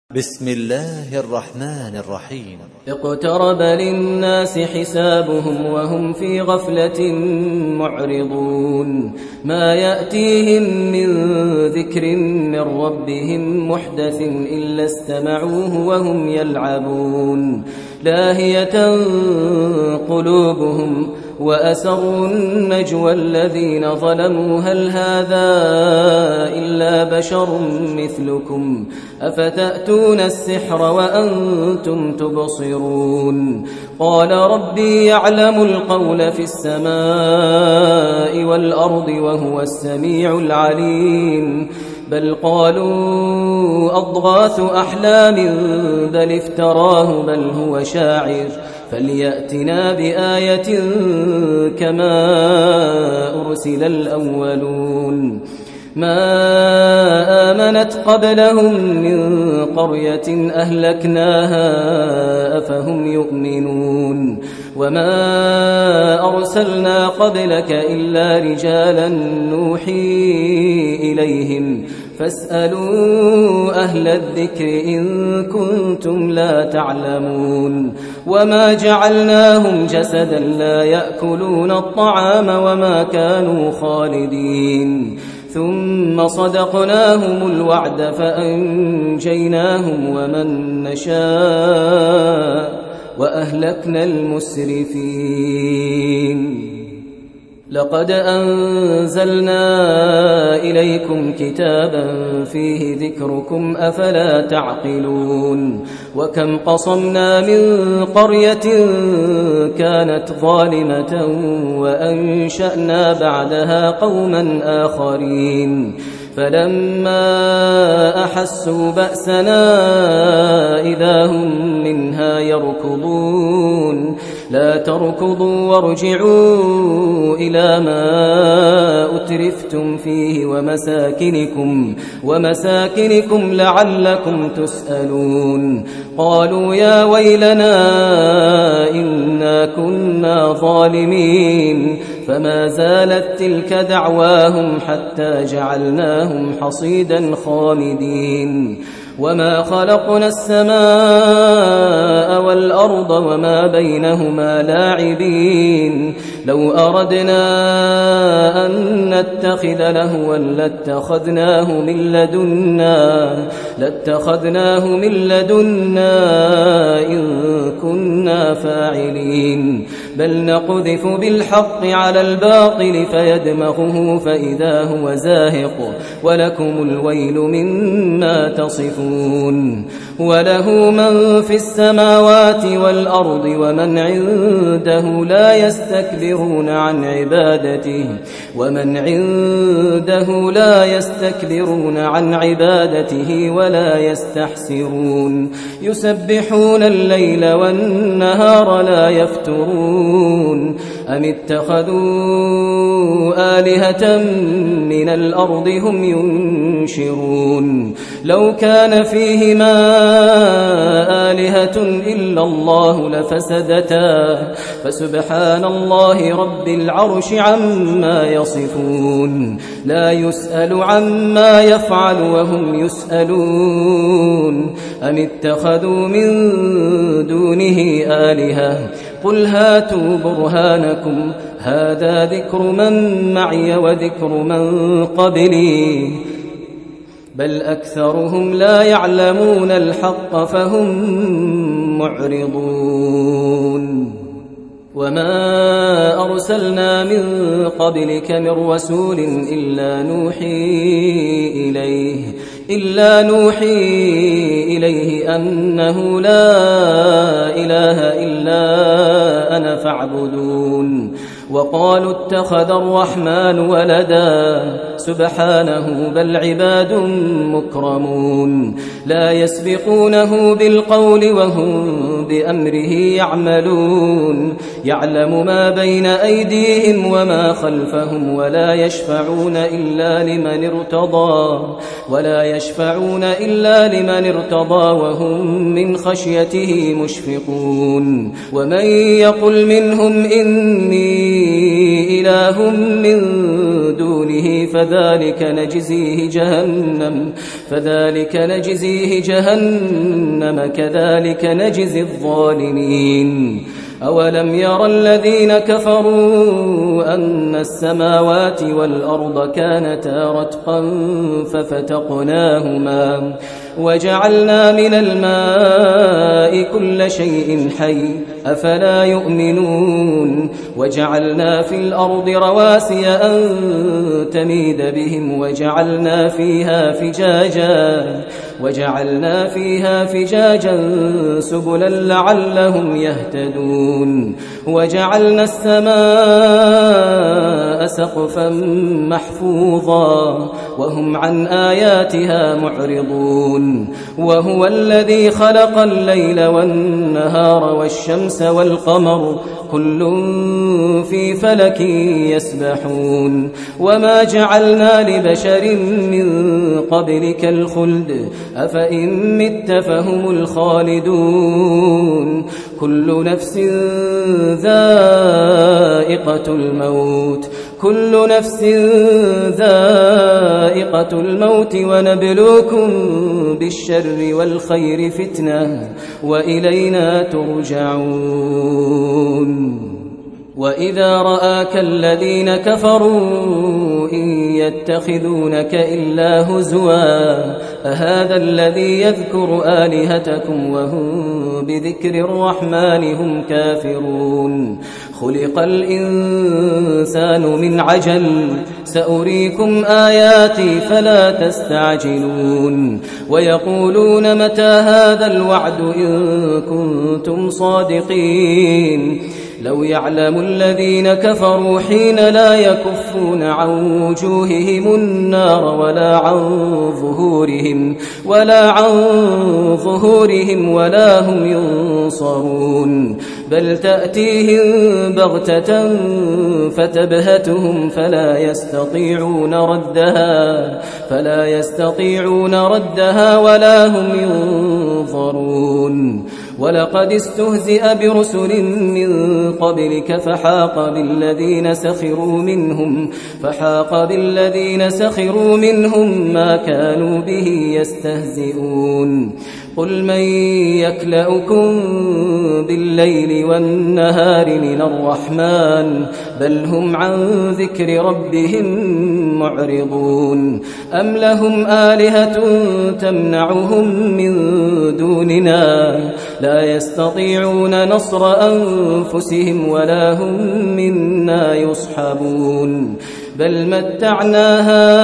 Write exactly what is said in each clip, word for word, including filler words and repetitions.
بسم الله الرحمن الرحيم. اقترب للناس حسابهم وهم في غفلة معرضون ما يأتيهم من ذكر من ربهم محدث إلا استمعوه وهم يلعبون لاهية قلوبهم وأسروا النجوى الذين ظلموا هل هذا إلا بشر مثلكم أفتأتون السحر وأنتم تبصرون قال ربي يعلم القول في السماء والأرض وهو السميع العليم بل قالوا أضغاث أحلام بل افتراه بل هو شاعر فليأتنا بآية كما أرسل الأولون ما آمنت قبلهم من قرية أهلكناها أفهم يؤمنون وما أرسلنا قبلك إلا رجالا نوحي إليهم فاسألوا أهل الذكر إن كنتم لا تعلمون وما جعلناهم جسدا لا يأكلون الطعام وما كانوا خالدين ثم صدقناهم الوعد فأنجيناهم ومن نشاء وأهلكنا المسرفين لقد أنزلنا إليكم كتابا فيه ذكركم أفلا تعقلون وكم قصمنا من قرية كانت ظالمة وأنشأنا بعدها قوما آخرين فلما أحسوا بأسنا إذا هم منها يركضون لا تركضوا وارجعوا إلى ما أترفتم فيه ومساكنكم, ومساكنكم لعلكم تسألون قالوا يا ويلنا إنا كنا ظالمين فما زالت تلك دعواهم حتى جعلناهم حصيدا خامدين وما خلقنا السماء والأرض وما بينهما لاعبين لو أردنا أن نتخذ لهوا لاتخذناه من لدنا لاتخذناه من لدنا إن كنا فاعلين بل نقذف بالحق على الباطل فيدمغه فإذا هو زاهق ولكم الويل مما تصفون وله من في السماوات والأرض ومن عنده لا يستكبرون عن عبادته ومن عنده لا يستكبرون عن عبادته ولا يستحسرون يسبحون الليل والنهار لا يفترون أم اتخذوا آلهة من الأرض هم ينشرون لو كان فيهما آلهة إلا الله لفسدتا فسبحان الله رب العرش عما يصفون لا يسأل عما يفعل وهم يسألون أم اتخذوا من دونه آلهة قل هاتوا برهانكم هذا ذكر من معي وذكر من قبلي بل أكثرهم لا يعلمون الحق فهم معرضون وما أرسلنا من قبلك من رسول إلا نوحي إليه إلا نوحي إليه أنه لا إله إلا أنا فاعبدون وقالوا اتخذ الرحمن ولدا سبحانه بل عباد مكرمون لا يسبقونه بالقول وهم بأمره يعملون يعلم ما بين أيديهم وما خلفهم ولا يشفعون إلا لمن ارتضى ولا يشفعون إلا لمن ارتضى وهم من خشيته مشفقون ومن يقل منهم إني إله من دون دونه فذلك نجزيه جهنم فذلك نجزيه جهنم كذلك نجزي الظالمين. أولم ير الذين كفروا أن السماوات والأرض كانتا رتقا ففتقناهما وجعلنا من الماء كل شيء حي أفلا يؤمنون. وجعلنا في الأرض رواسي أن تميد بهم وجعلنا فيها فجاجا وجعلنا فيها فجاجا سبلا لعلهم يهتدون. وجعلنا السماء سقفا محفوظا وهم عن آياتها معرضون. وهو الذي خلق الليل والنهار والشمس والقمر كل في فلك يسبحون. وما جعلنا لبشر من قبلك الخلد أفإن مت فهم الخالدون. كل نفس ذائقة الموت كل نفس ذائقة الموت ونبلوكم بالشر والخير فتنة وإلينا ترجعون. وإذا رآك الذين كفروا إن يتخذونك إلا هزوا أهذا الذي يذكر آلهتكم وهم بذكر الرحمن هم كافرون. خلق الإنسان من عجل سأريكم آياتي فلا تستعجلون. ويقولون متى هذا الوعد إن كنتم صادقين. لو يعلم الذين كفروا حين لا يكفون عن وجوههم النار ولا عن ظهورهم ولا عن ظهورهم ولا هم ينصرون. بل تأتيهم بغتة فتبهتهم فلا يستطيعون ردها فلا يستطيعون ردها ولا هم ينظرون. ولقد استهزئ برسل من قبلك فحاق بالذين سخروا منهم فحاق بالذين سخروا منهم ما كانوا به يستهزئون. قل من يكلؤكم بالليل والنهار من الرحمن بل هم عن ذكر ربهم معرضون. أم لهم آلهة تمنعهم من دوننا لا يستطيعون نصر أنفسهم ولا هم منا يصحبون. بل متعنا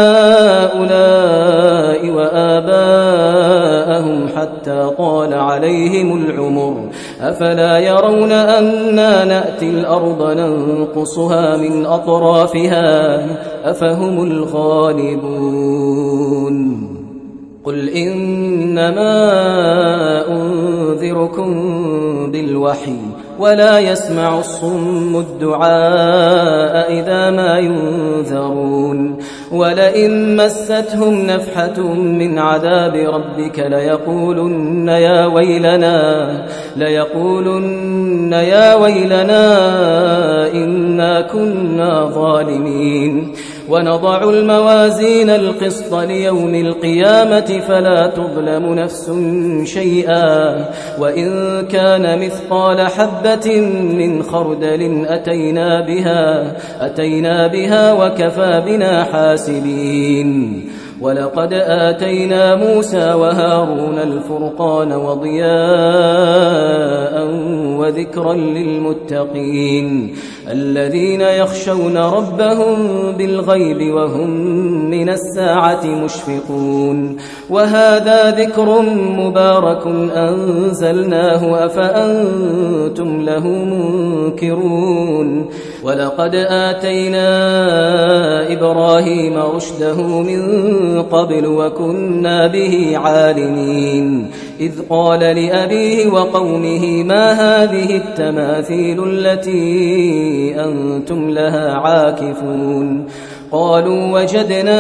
هؤلاء وآباءهم حتى طال عليهم العمر أفلا يرون أنا نأتي الأرض ننقصها من أطرافها أفهم الغالبون. قل إنما أنذركم بالوحي ولا يسمع الصم الدعاء إذا ما ينذرون. ولئن مستهم نفحة من عذاب ربك ليقولن يا ويلنا ليقولن يا ويلنا إنا كنا ظالمين. ونضع الموازين القسط ليوم القيامة فلا تظلم نفس شيئا وإن كان مثقال حبة من خردل أتينا بها أتينا بها وكفى بنا حاسبين. ولقد آتينا موسى وهارون الفرقان وضياء وذكرا للمتقين الذين يخشون ربهم بالغيب وهم من الساعة مشفقون. وهذا ذكر مبارك أنزلناه أفأنتم له منكرون. ولقد آتينا إبراهيم رشده من قبل وكنا به عالمين. إذ قال لأبيه وقومه ما هذه التماثيل التي أنتم لها عاكفون. قالوا وجدنا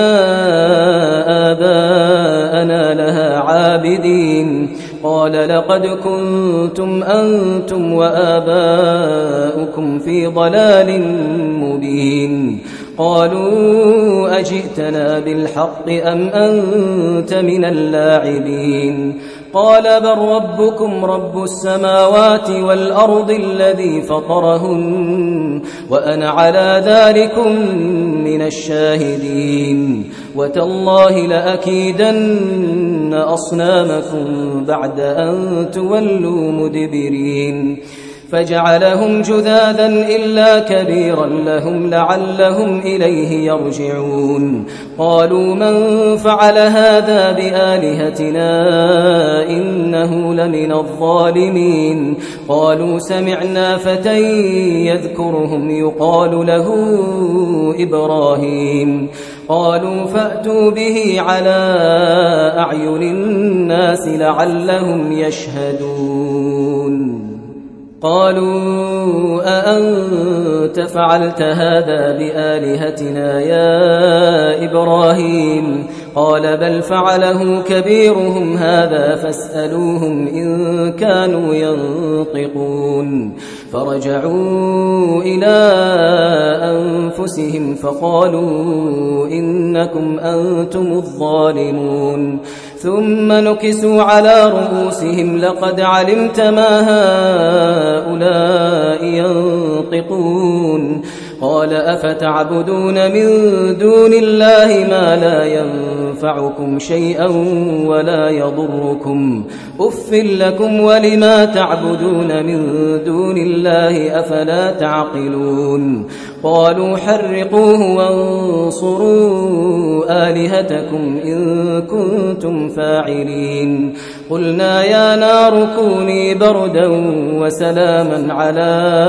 آباءنا لها عابدين. قال لقد كنتم أنتم وآباؤكم في ضلال مبين. قالوا أجئتنا بالحق أم أنت من اللاعبين قال بل ربكم رب السماوات والأرض الذي فطرهن وأنا على ذلكم من الشاهدين وتالله لأكيدن أصنامكم بعد أن تولوا مدبرين فجعلهم جذاذا إلا كبيرا لهم لعلهم إليه يرجعون قالوا من فعل هذا بآلهتنا إنه لمن الظالمين قالوا سمعنا فتى يذكرهم يقال له إبراهيم قالوا فأتوا به على أعين الناس لعلهم يشهدون قالوا أأنت فعلت هذا بآلهتنا يا إبراهيم قال بل فعله كبيرهم هذا فاسألوهم إن كانوا ينطقون فرجعوا إلى أنفسهم فقالوا إنكم أنتم الظالمون ثم نكسوا على رؤوسهم لقد علمت ما هؤلاء ينطقون قال أفتعبدون من دون الله ما لا ينفعكم شيئا ولا يضركم أف لكم ولما تعبدون من دون الله أفلا تعقلون قالوا حرقوه وانصروا آلهتكم إن كنتم فاعلين قلنا يا نار كوني بردا وسلاما على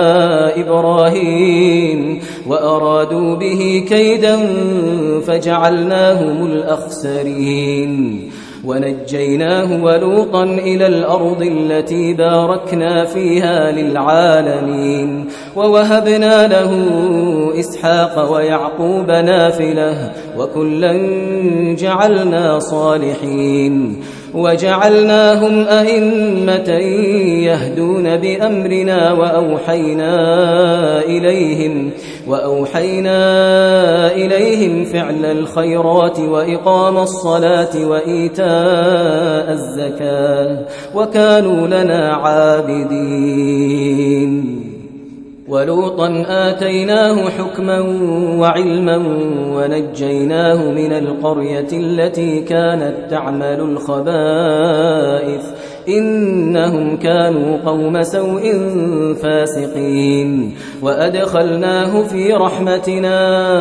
إبراهيم وأرادوا به كيدا فجعلناهم الأخسرين ونجيناه ولوطا إلى الأرض التي باركنا فيها للعالمين ووهبنا له إسحاق ويعقوب نافلة وكلا جعلنا صالحين وجعلناهم أئمة يهدون بأمرنا وأوحينا إليهم وأوحينا إليهم فعل الخيرات وإقام الصلاة وإيتاء الزكاة وكانوا لنا عابدين ولوطا آتيناه حكما وعلما ونجيناه من القرية التي كانت تعمل الخبائث إنهم كانوا قوم سوء فاسقين وأدخلناه في رحمتنا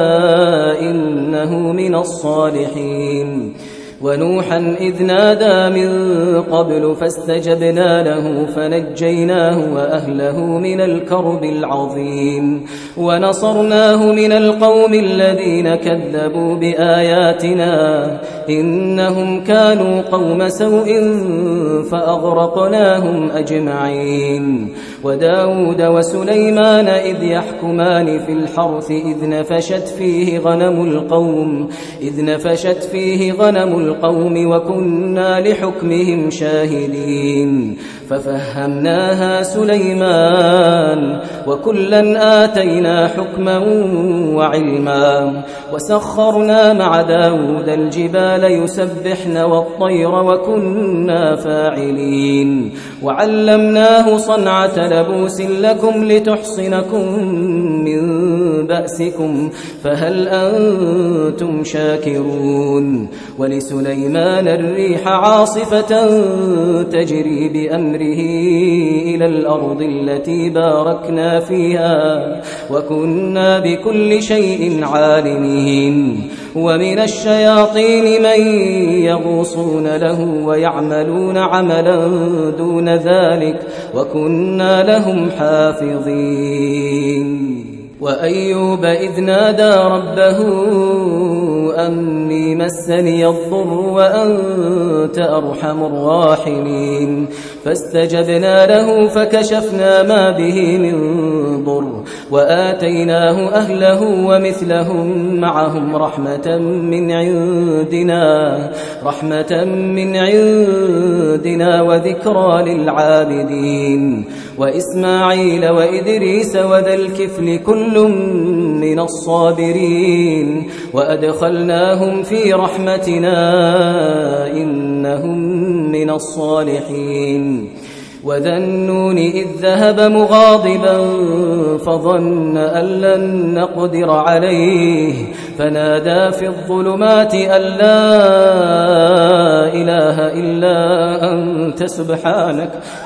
إنه من الصالحين ونوحا إذ نادى من قبل فاستجبنا له فنجيناه وأهله من الكرب العظيم ونصرناه من القوم الذين كذبوا بآياتنا إنهم كانوا قوم سوء فأغرقناهم أجمعين وداود وسليمان إذ يحكمان في الحرث إذ نفشت فيه غنم القوم إذ نفشت فيه غنم القوم وكنا لحكمهم شاهدين ففهمناها سليمان وكلا آتينا حكما وعلما وسخرنا مع داود الجبال يسبحن والطير وكنا فاعلين وعلمناه صنعة لبوس لكم لتحصنكم من بأسكم فهل أنتم شاكرون ولسليمان الريح عاصفة تجري بأمره إلى الأرض التي باركنا فيها وكنا بكل شيء عالمين ومن الشياطين من يغوصون له ويعملون عملا دون ذلك وكنا لهم حافظين وأيوب إذ نادى ربه أني مسني الضر وأنت أرحم الراحمين فاستجبنا له فكشفنا ما به من ضر وآتيناه أهله ومثلهم معهم رحمة من عندنا رحمة من عندنا وذكرى للعابدين وإسماعيل وإدريس وذا الكفل كل من الصابرين وأدخلناهم في رحمتنا إنهم من الصالحين وذا النون إذ ذهب مغاضبا فظن أن لن نقدر عليه فنادى في الظلمات أن لا إله إلا أنت سبحانك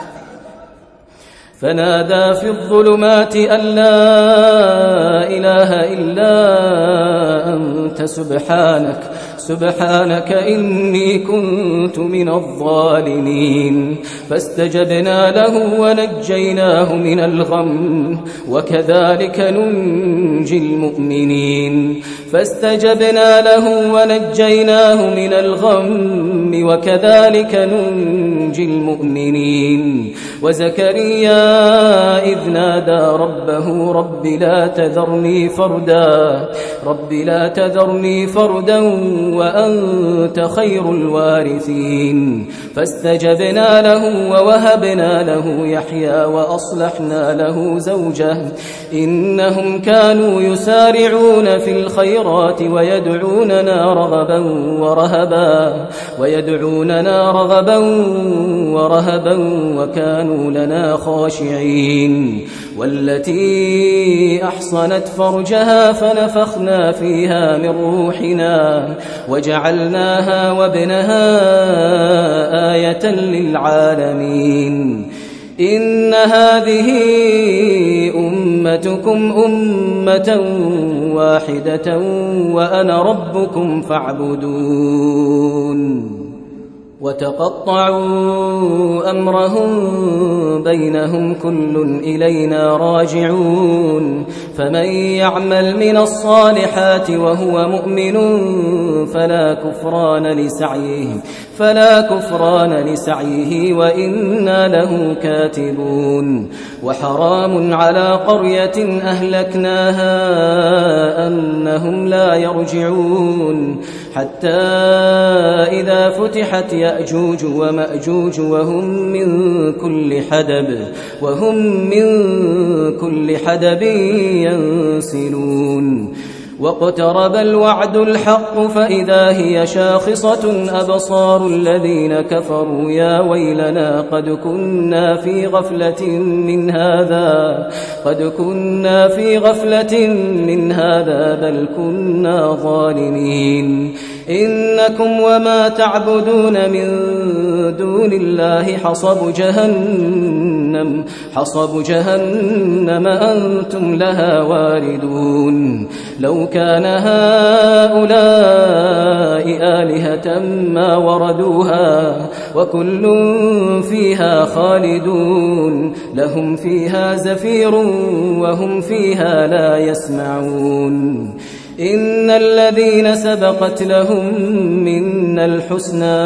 فنادى في الظلمات أن لا إله إلا أنت سبحانك سبحانك إني كنت من الظالمين فاستجبنا له ونجيناه من الغم وكذلك ننجي المؤمنين فاستجبنا له ونجيناه من الغم وكذلك ننجي المؤمنين وزكريا إذ نادى ربه رب لا تذرني فردا رب لا تذرني فردا وأنت خير الوارثين فاستجبنا له ووهبنا له يحيى وأصلحنا له زوجه إنهم كانوا يسارعون في الخيرات ويدعوننا رغبا ورهبا ويدعوننا رغبا ورهبا وكانوا لنا خاشعين والتي أحصنت فرجها فنفخنا فيها من روحنا وجعلناها وابنها آية للعالمين إن هذه أمتكم أمة واحدة وأنا ربكم فاعبدون وتقطعوا أمرهم بينهم كل إلينا راجعون فمن يعمل من الصالحات وهو مؤمن فلا كفران لسعيه فلا كفران لسعيه وإنا له كاتبون وحرام على قرية أهلكناها أنهم لا يرجعون حتى إذا فتحت يأجوج ومأجوج وهم من كل حدب وهم من كل حدب ينسلون واقترب الوعد الحق فإذا هي شاخصة أبصار الذين كفروا يا ويلنا قد كنا في غفلة من هذا قد كنا في غفلة من هذا بل كنا ظالمين إنكم وما تعبدون من دون الله حصب جهنم حصب جهنم أنتم لها واردون لو كان هؤلاء آلهة ما وردوها وكل فيها خالدون لهم فيها زفير وهم فيها لا يسمعون إن الذين سبقت لهم منا الحسنى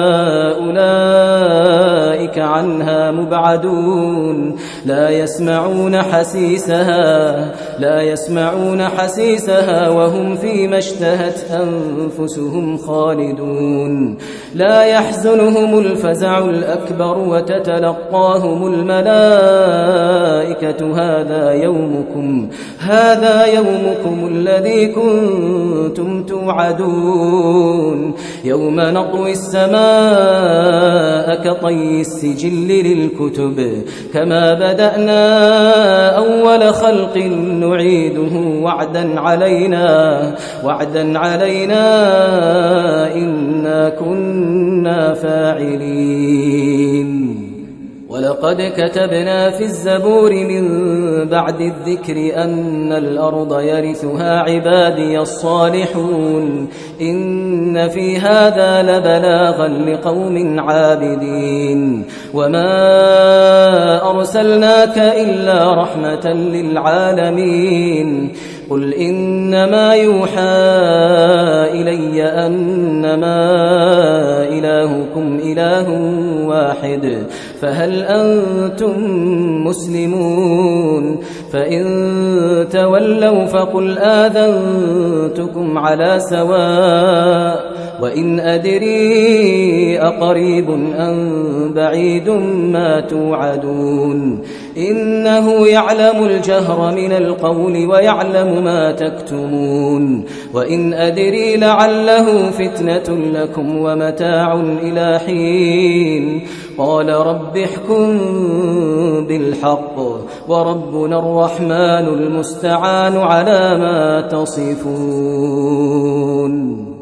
أولئك عنها مبعدون لا يسمعون حسيسها لا يسمعون حسيسها وهم فيما اشتهت أنفسهم خالدون لا يحزنهم الفزع الأكبر وتتلقاهم الملائكة هذا يومكم هذا يومكم الذي كنتم توعدون يوم نطوي السماء كطي السجل للكتب كما بدأنا أول خلق نعيده وعدا علينا وعدا علينا إنا كنا فاعلين ولقد كتبنا في الزبور من بعد الذكر أن الأرض يرثها عبادي الصالحون إن في هذا لبلاغا لقوم عابدين وما أرسلناك إلا رحمة للعالمين قل إنما يوحى إلي أنما إلهكم إله واحد فهل أنتم مسلمون فإن تولوا فقل آذنتكم على سواء وإن أدري أقريب أم بعيد ما توعدون إنه يعلم الجهر من القول ويعلم ما تكتمون وإن أدري لعله فتنة لكم ومتاع إلى حين قال رب احكم بالحق وربنا الرحمن المستعان على ما تصفون.